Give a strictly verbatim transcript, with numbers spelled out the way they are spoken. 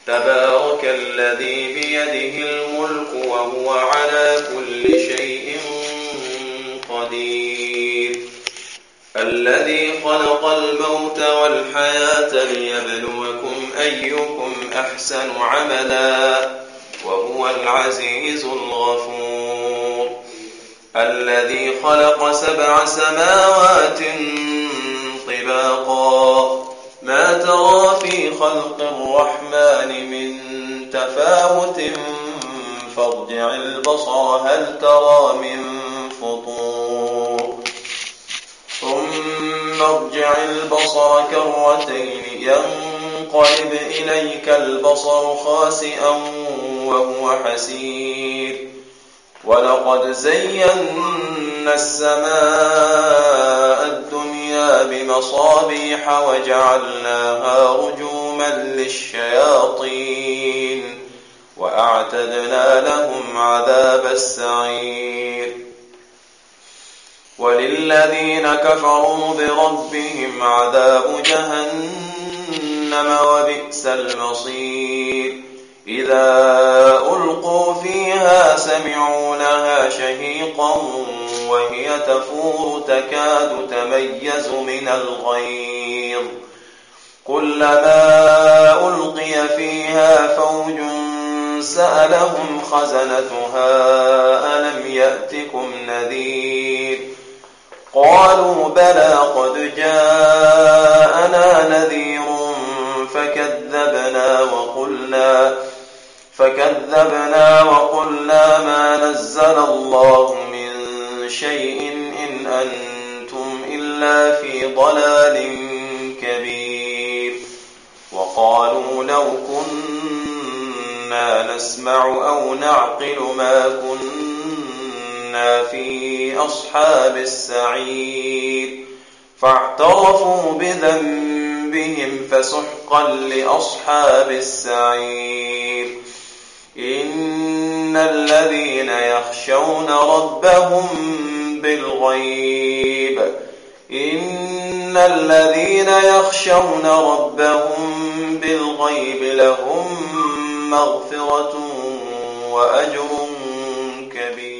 تبارك الذي بيده الملك وهو على كل شيء قدير الذي خلق الموت والحياة ليبلوكم أيكم أحسن عملا وهو العزيز الغفور الذي خلق سبع سماوات طباقا ما ترى في خلق الرحمن من تفاوت فارجع البصر هل ترى من فطور ثم ارجع البصر كرتين ينقلب إليك البصر خاسئا وهو حسير ولقد زينا السماء الدنيا بمصابيح وجعلناها رجوما للشياطين وأعتدنا لهم عذاب السعير وللذين كفروا بربهم عذاب جهنم وبئس المصير إذا ألقوا فيها سمعوا لها شهيقا وهي تفور تكاد تميز من الغيظ كلما ألقي فيها فوج سألهم خزنتها ألم يأتكم نذير قالوا بلى قد جاءنا نذير فكذبنا وقلنا فكذبنا وقلنا ما نزل الله من شيء إن أنتم إلا في ضلال كبير وقالوا لو كنا نسمع أو نعقل ما كنا في أصحاب السعير فاعترفوا بذنبهم فسحقا لأصحاب السعير إن الذين يخشون ربهم بالغيب إن الذين يخشون ربهم بالغيب لهم مغفرة وأجر كبير.